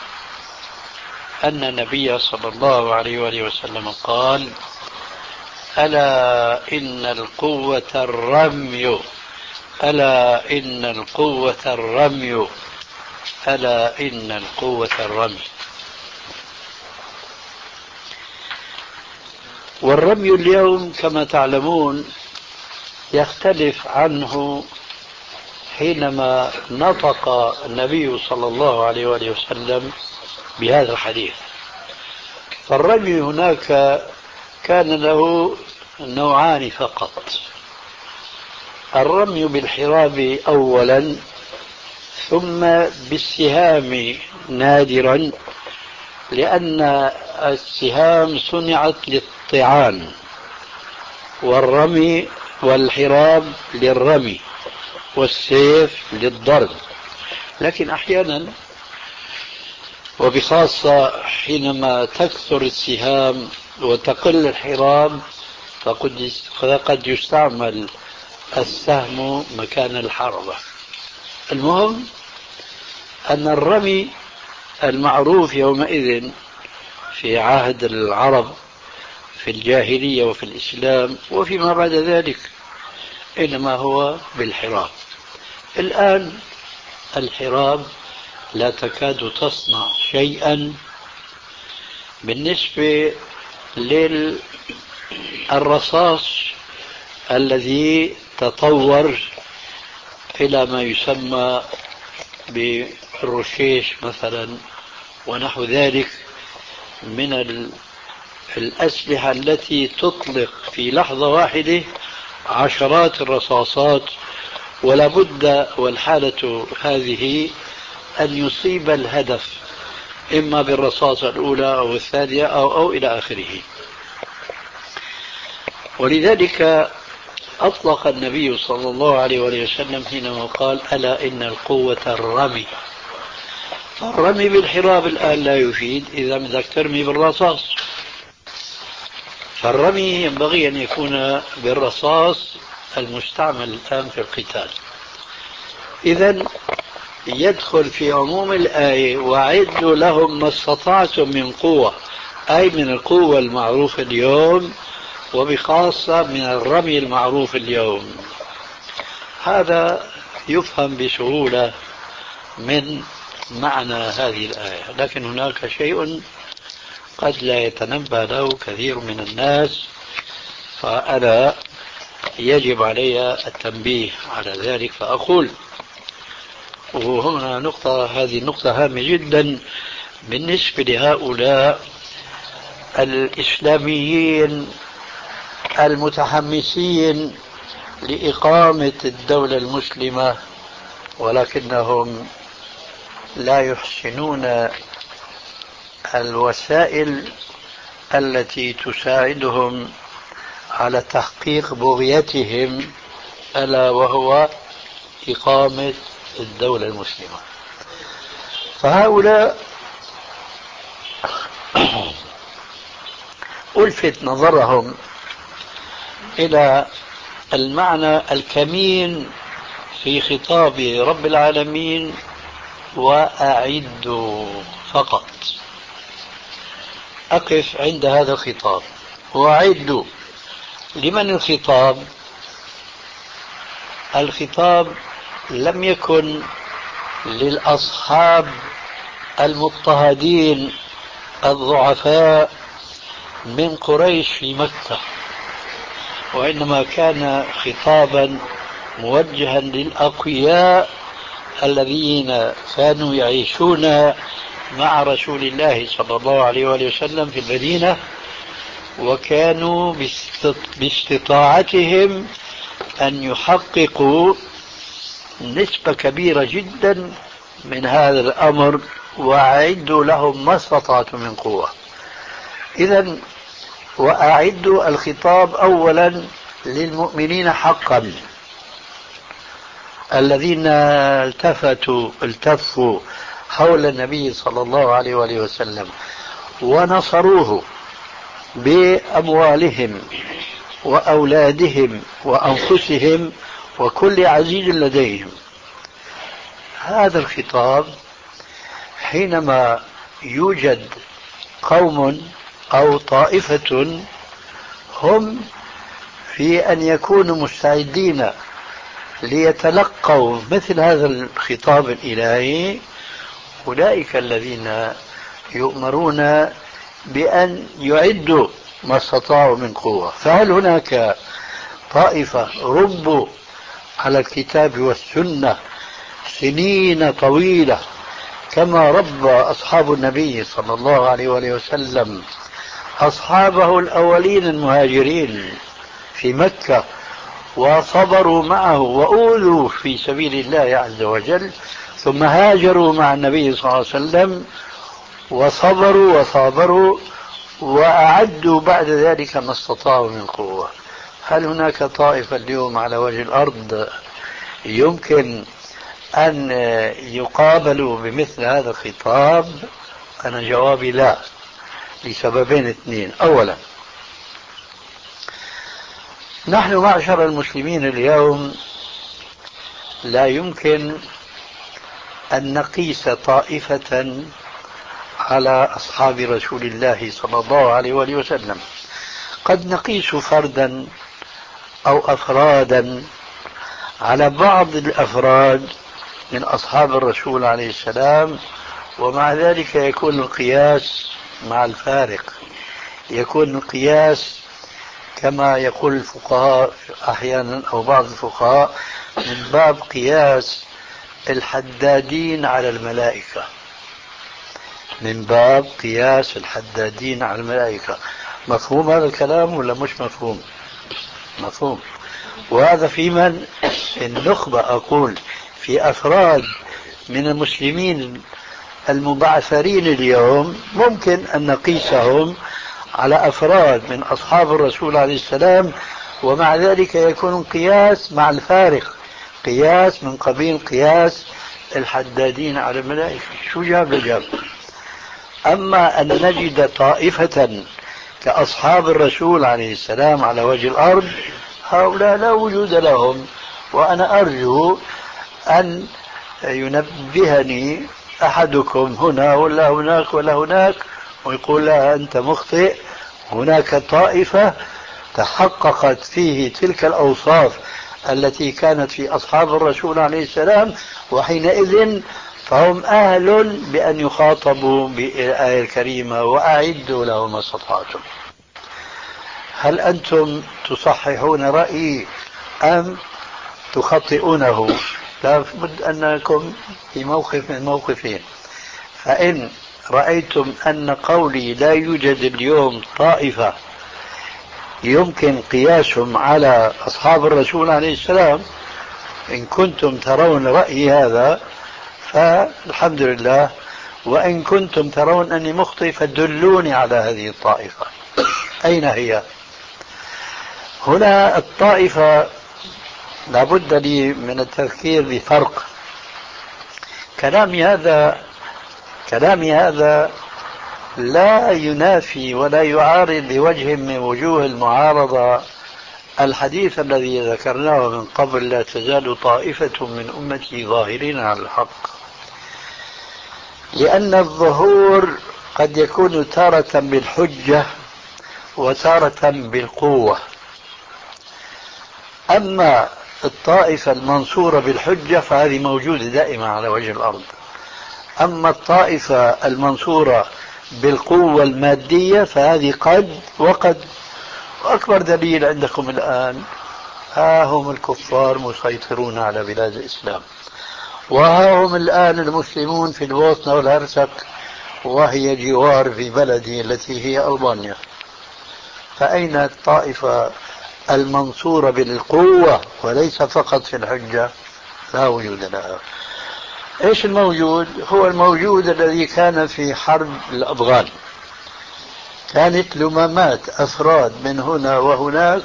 أن النبي صلى الله عليه وآله وسلم قال ألا إن القوة الرمي، ألا إن القوة الرمي، ألا إن القوة الرمي. والرمي اليوم كما تعلمون يختلف عنه حينما نطق النبي صلى الله عليه وآله وسلم بهذا الحديث. فالرمي هناك كان له نوعان فقط: الرمي بالحراب أولا، ثم بالسهام نادرا، لأن السهام صنعت للطعان والرمي والحراب للرمي والسيف للضرب. لكن أحيانا وبخاصة حينما تكثر السهام وتقل الحراب فقد يستعمل السهم مكان الحربة. المهم أن الرمي المعروف يومئذ في عهد العرب في الجاهلية وفي الإسلام وفيما بعد ذلك إنما هو بالحراب. الآن الحراب لا تكاد تصنع شيئا بالنسبة للرصاص الذي تطور إلى ما يسمى بالرشيش مثلا ونحو ذلك من الأسلحة التي تطلق في لحظة واحدة عشرات الرصاصات، ولا بد والحالة هذه أن يصيب الهدف إما بالرصاصة الأولى أو الثانية أو, أو إلى آخره. ولذلك أطلق النبي صلى الله عليه وسلم حينما قال ألا إن القوة الرمي. فالرمي بالحراب الآن لا يفيد إذا بدك ترمي بالرصاص، فالرمي ينبغي أن يكون بالرصاص المستعمل الآن في القتال. إذن يدخل في عموم الآية وأعدوا لهم ما استطعتم من قوة، أي من القوة المعروفة اليوم وبخاصة من الرمي المعروف اليوم. هذا يفهم بسهولة من معنى هذه الآية، لكن هناك شيء قد لا يتنبه له كثير من الناس، فأنا يجب علي التنبيه على ذلك. فأقول، وهنا نقطة، هذه النقطة هامة جدا بالنسبة لهؤلاء الإسلاميين المتحمسين لإقامة الدولة المسلمة ولكنهم لا يحسنون الوسائل التي تساعدهم على تحقيق بغيتهم، ألا وهو إقامة الدولة المسلمة. فهؤلاء ألفت نظرهم إلى المعنى الكمين في خطاب رب العالمين وأعدوا فقط. أقف عند هذا الخطاب وأعدوا. لمن الخطاب؟ الخطاب لم يكن للأصحاب المضطهدين الضعفاء من قريش في مكة، وإنما كان خطابا موجها للأقوياء الذين كانوا يعيشون مع رسول الله صلى الله عليه وآله وسلم في المدينة، وكانوا باستطاعتهم أن يحققوا نسبة كبيرة جدا من هذا الأمر، وأعدوا لهم ما استطعتم من قوة. إذن وأعدوا الخطاب أولا للمؤمنين حقا الذين التفتوا التفوا حول النبي صلى الله عليه وآله وسلم ونصروه بأموالهم وأولادهم وأنفسهم وكل عزيز لديهم. هذا الخطاب حينما يوجد قوم أو طائفة هم في أن يكونوا مستعدين ليتلقوا مثل هذا الخطاب الإلهي، أولئك الذين يؤمرون بأن يعدوا ما استطاعوا من قوة. فهل هناك طائفة ربوا على الكتاب والسنة سنين طويلة كما ربى أصحاب النبي صلى الله عليه وآله وسلم أصحابه الأولين المهاجرين في مكة، وصبروا معه وأوذوا في سبيل الله عز وجل، ثم هاجروا مع النبي صلى الله عليه وسلم وصبروا وصابروا وأعدوا بعد ذلك ما استطاعوا من قوة؟ هل هناك طائفة اليوم على وجه الأرض يمكن أن يقابلوا بمثل هذا الخطاب؟ أنا جوابي لا، لسببين اثنين. أولا، نحن معشر المسلمين اليوم لا يمكن أن نقيس طائفة على أصحاب رسول الله صلى الله عليه وآله وسلم. قد نقيس فردا أو أفرادا على بعض الأفراد من أصحاب الرسول عليه السلام، ومع ذلك يكون القياس مع الفارق، يكون القياس كما يقول الفقهاء أحيانا أو بعض الفقهاء من باب قياس الحدادين على الملائكة، من باب قياس الحدادين على الملائكة. مفهوم هذا الكلام ولا مش مفهوم؟ مفهوم. وهذا في من النخبة، أقول في أفراد من المسلمين المبعثرين اليوم ممكن أن نقيسهم على أفراد من أصحاب الرسول عليه السلام، ومع ذلك يكون قياس مع الفارق، قياس من قبيل قياس الحدادين على الملائكة. شو جاب لجاب؟ أما أن نجد طائفة كأصحاب الرسول عليه السلام على وجه الأرض، هؤلاء لا وجود لهم. وأنا أرجو أن ينبهني أحدكم هنا ولا هناك ولا هناك ويقول لا أنت مخطئ، هناك طائفة تحققت فيه تلك الأوصاف التي كانت في أصحاب الرسول عليه السلام، وحينئذ فهم أهل بأن يخاطبوا بالآية الكريمة وأعدوا لهم ما استطعتم. هل أنتم تصححون رأيي أم تخطئونه؟ لا بد أنكم في موقف من موقفين. فإن رأيتم أن قولي لا يوجد اليوم طائفة يمكن قياسهم على أصحاب الرسول عليه السلام، إن كنتم ترون رأيي هذا فالحمد لله، وإن كنتم ترون أني مخطئ فدلوني على هذه الطائفة. أين هي؟ هنا الطائفة لابد لي من التذكير بفرق. كلامي هذا كلامي هذا لا ينافي ولا يعارض بوجه من وجوه المعارضة الحديث الذي ذكرناه من قبل: لا تزال طائفة من أمتي ظاهرين على الحق. لأن الظهور قد يكون تارة بالحجة وتارة بالقوة. أما الطائفة المنصورة بالحجة فهذه موجودة دائما على وجه الأرض. أما الطائفة المنصورة بالقوة المادية فهذه قد وقد. وأكبر دليل عندكم الآن ها هم الكفار مسيطرون على بلاد الإسلام، وها هم الآن المسلمون في البوسنة والهرسك وهي جوار في بلدي التي هي ألبانيا. فأين الطائفة المنصورة بالقوة وليس فقط في الحجة؟ لا وجود لها. ايش الموجود؟ هو الموجود الذي كان في حرب الأفغان. كانت لمامات أفراد من هنا وهناك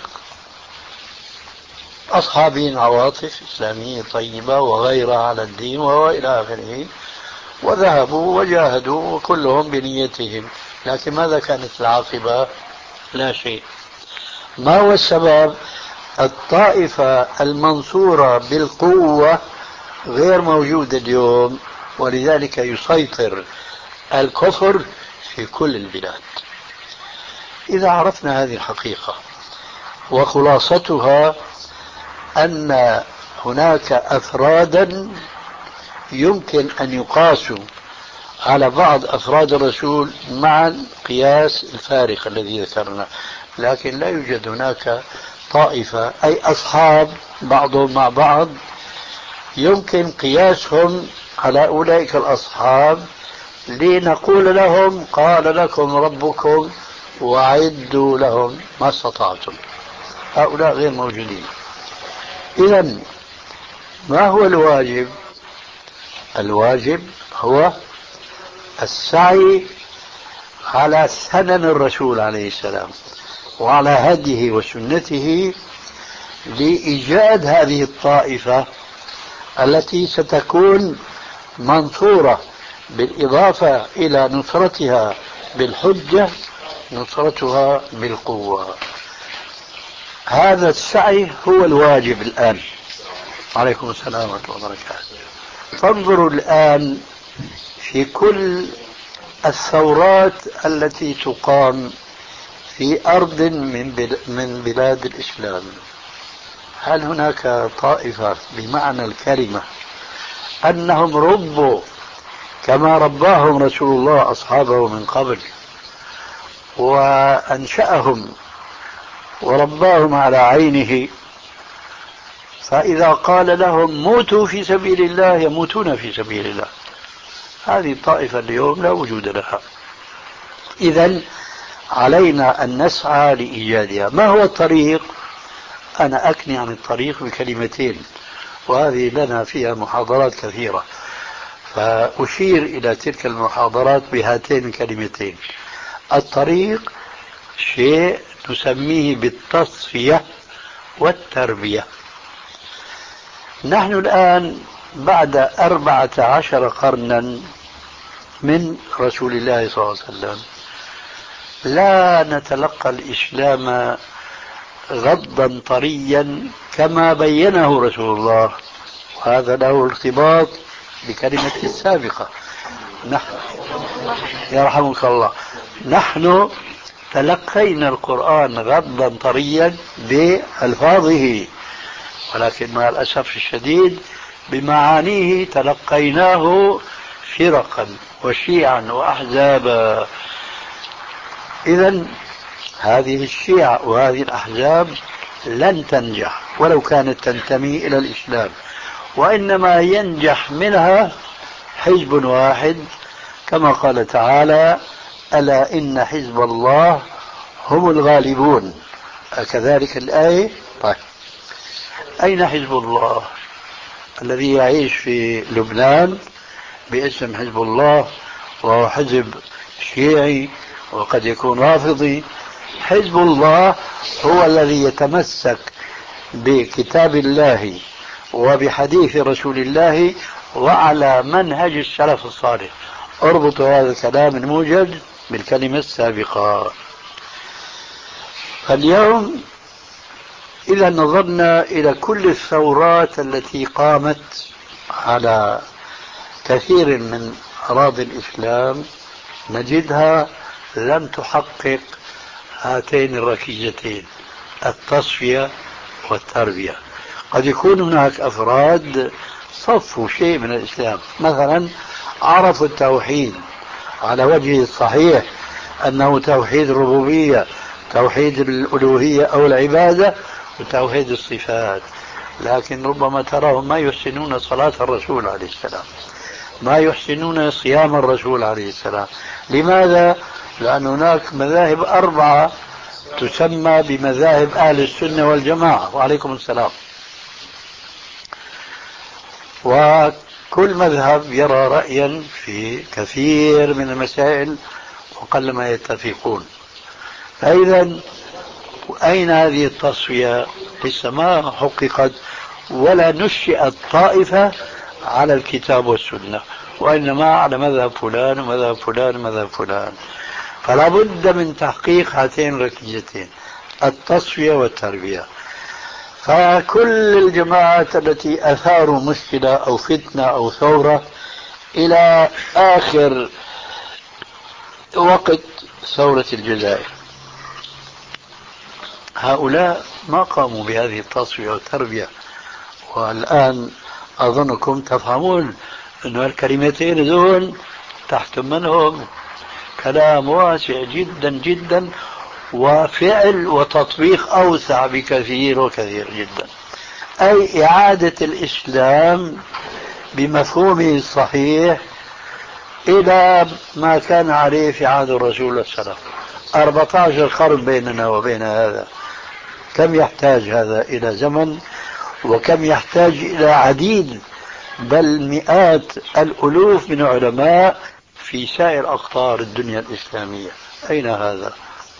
أصحابين عواطف إسلامية طيبة وغيرها على الدين وإلى آخره، وذهبوا وجاهدوا وكلهم بنيتهم، لكن ماذا كانت العاقبة؟ لا شيء. ما هو السبب؟ الطائفة المنصورة بالقوة غير موجودة اليوم، ولذلك يسيطر الكفر في كل البلاد. إذا عرفنا هذه الحقيقة وخلاصتها أن هناك أفرادا يمكن أن يقاسوا على بعض أفراد الرسول مع القياس الفارق الذي ذكرنا، لكن لا يوجد هناك طائفة أي أصحاب بعضهم مع بعض يمكن قياسهم على أولئك الأصحاب لنقول لهم قال لكم ربكم وأعدوا لهم ما استطعتم. هؤلاء غير موجودين. إذن ما هو الواجب؟ الواجب هو السعي على سنن الرسول عليه السلام وعلى هديه وسنته لإيجاد هذه الطائفة التي ستكون منصورة بالإضافة إلى نصرتها بالحجة نصرتها بالقوة. هذا السعي هو الواجب الآن. عليكم السلام ورحمة الله وبركاته. فانظروا الآن في كل الثورات التي تقام في أرض من بلاد الإسلام، هل هناك طائفة بمعنى الكلمة أنهم ربوا كما رباهم رسول الله أصحابه من قبل وأنشأهم ورباهم على عينه، فإذا قال لهم موتوا في سبيل الله يموتون في سبيل الله؟ هذه الطائفة اليوم لا وجود لها. إذن علينا أن نسعى لإيجادها. ما هو الطريق؟ أنا أكني عن الطريق بكلمتين، وهذه لنا فيها محاضرات كثيرة، فأشير إلى تلك المحاضرات بهاتين الكلمتين. الطريق شيء نسميه بالتصفية والتربية. نحن الآن بعد أربعة عشر قرنا من رسول الله صلى الله عليه وسلم لا نتلقى الإسلام غضا طريا كما بينه رسول الله، وهذا له ارتباط بكلمة السابقة. نحن يرحمك الله نحن تلقينا القرآن غضا طريا بألفاظه، ولكن مع الأسف الشديد بمعانيه تلقيناه فرقا وشيعا وأحزابا. إذن هذه الشيعة وهذه الأحزاب لن تنجح ولو كانت تنتمي إلى الإسلام، وإنما ينجح منها حزب واحد كما قال تعالى ألا إن حزب الله هم الغالبون. كذلك الآية. طيب أين حزب الله الذي يعيش في لبنان باسم حزب الله وهو حزب شيعي وقد يكون رافضي؟ حزب الله هو الذي يتمسك بكتاب الله وبحديث رسول الله وعلى منهج السلف الصالح. اربطوا هذا الكلام الموجز بالكلمة السابقة. فاليوم إذا نظرنا إلى كل الثورات التي قامت على كثير من أراضي الإسلام نجدها لم تحقق هاتين الركيزتين، التصفية والتربية. قد يكون هناك أفراد صفوا شيء من الإسلام، مثلا عرفوا التوحيد على وجهه الصحيح أنه توحيد الربوبية، توحيد الألوهية أو العبادة، وتوحيد الصفات، لكن ربما تراهم ما يحسنون صلاة الرسول عليه السلام، ما يحسنون صيام الرسول عليه السلام. لماذا؟ لأن هناك مذاهب أربعة تسمى بمذاهب أهل السنة والجماعة. وعليكم السلام. وكل مذهب يرى رأيا في كثير من المسائل وقلما يتفقون. فإذا أين هذه التصفية؟ لسه ما حققت ولا نشئت طائفة على الكتاب والسنة، وإنما على مذهب فلان ومذهب فلان ومذهب فلان. فلا بد من تحقيق هاتين الركيزتين، التصفية والتربية. فكل الجماعات التي أثاروا مشكلة أو فتنة أو ثورة إلى آخر وقت ثورة الجزائر، هؤلاء ما قاموا بهذه التصفية والتربية، والآن أظنكم تفهمون أن الكلمتين دول تحت منهم كلام واسع جدا جدا، وفعل وتطبيق أوسع بكثير وكثير جدا، أي إعادة الإسلام بمفهومه الصحيح إلى ما كان عليه في عهد الرسول السلام. أربعة عشر قرن بيننا وبين هذا، كم يحتاج هذا إلى زمن، وكم يحتاج إلى عديد بل مئات الألوف من علماء في سائر أقطار الدنيا الإسلامية. أين هذا؟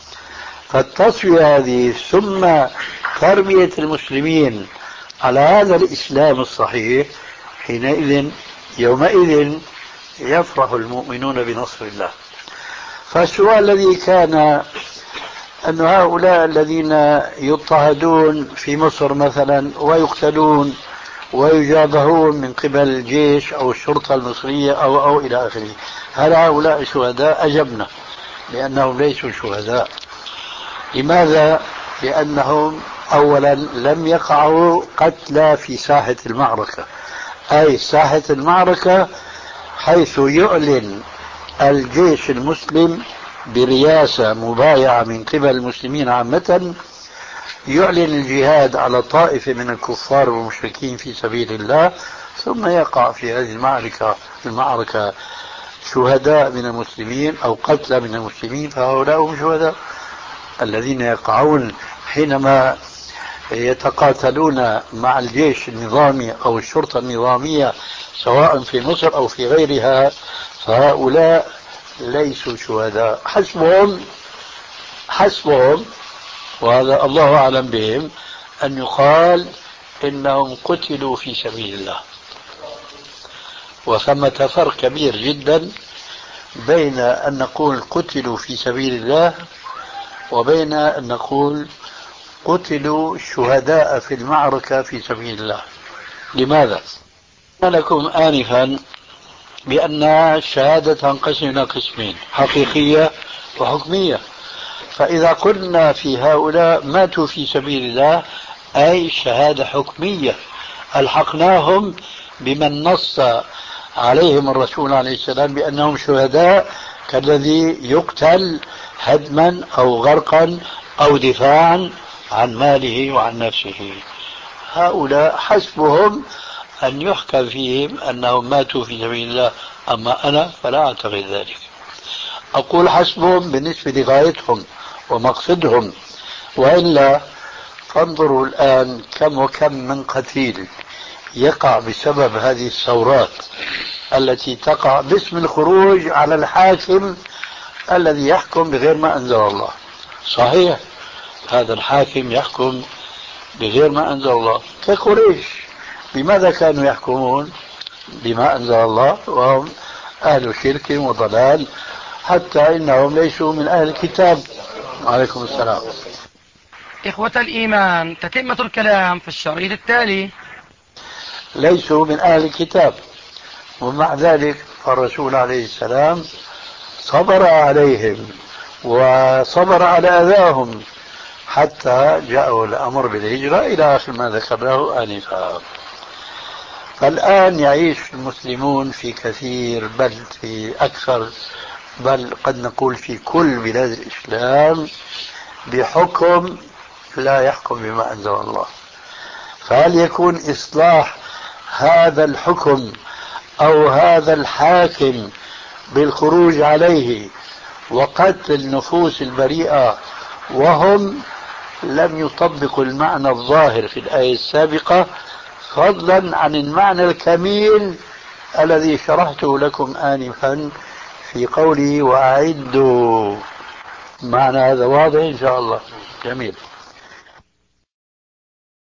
فالتصفية هذه ثم تربية المسلمين على هذا الإسلام الصحيح، حينئذ يومئذ يفرح المؤمنون بنصر الله. فالسؤال الذي كان أن هؤلاء الذين يضطهدون في مصر مثلا ويقتلون ويجابهون من قبل الجيش أو الشرطة المصرية أو أو إلى آخره، هل هؤلاء شهداء؟ أجبنا لأنهم ليسوا شهداء. لماذا؟ لأنهم أولا لم يقعوا قتلى في ساحة المعركة، أي ساحة المعركة حيث يعلن الجيش المسلم برياسة مبايعة من قبل المسلمين عامة، يعلن الجهاد على طائفة من الكفار والمشركين في سبيل الله، ثم يقع في هذه المعركة المعركة شهداء من المسلمين أو قتلى من المسلمين، فهؤلاء هم شهداء. الذين يقعون حينما يتقاتلون مع الجيش النظامي أو الشرطة النظامية سواء في مصر أو في غيرها، فهؤلاء ليسوا شهداء. حسبهم حسبهم وهذا الله أعلم بهم أن يقال إنهم قتلوا في سبيل الله. وثمة فرق كبير جدا بين أن نقول قتلوا في سبيل الله وبين أن نقول قتلوا شهداء في المعركة في سبيل الله. لماذا؟ قلت لكم آنفا بأن الشهادة تنقسم إلى قسمين، حقيقية وحكمية. فإذا قلنا في هؤلاء ماتوا في سبيل الله أي شهادة حكمية، ألحقناهم بمن نص عليهم الرسول عليه السلام بأنهم شهداء، كالذي يقتل هدما أو غرقا أو دفاعا عن ماله وعن نفسه. هؤلاء حسبهم أن يحكم فيهم أنهم ماتوا في سبيل الله، أما أنا فلا أعتقد ذلك. أقول حسبهم بالنسبة لغايتهم ومقصدهم، وإلا فانظروا الآن كم وكم من قتيل يقع بسبب هذه الثورات التي تقع باسم الخروج على الحاكم الذي يحكم بغير ما أنزل الله. صحيح هذا الحاكم يحكم بغير ما أنزل الله، كقريش بماذا كانوا يحكمون؟ بما أنزل الله، وهم أهل شرك وضلال، حتى إنهم ليسوا من أهل الكتاب. عليكم السلام. إخوة الإيمان، تتمة الكلام في الشريط التالي. ليسوا من أهل الكتاب، ومع ذلك الرسول عليه السلام صبر عليهم وصبر على أذاهم حتى جاءوا الأمر بالهجرة إلى آخر ما ذكرناه آنفا. فالآن يعيش المسلمون في كثير بل في أكثر بل قد نقول في كل بلاد الإسلام بحكم لا يحكم بما أنزل الله. فهل يكون إصلاح هذا الحكم أو هذا الحاكم بالخروج عليه وقتل النفوس البريئة وهم لم يطبقوا المعنى الظاهر في الآية السابقة، فضلا عن المعنى الكميل الذي شرحته لكم آنفا في قوله وأعدوا؟ معنى هذا واضح إن شاء الله. جميل.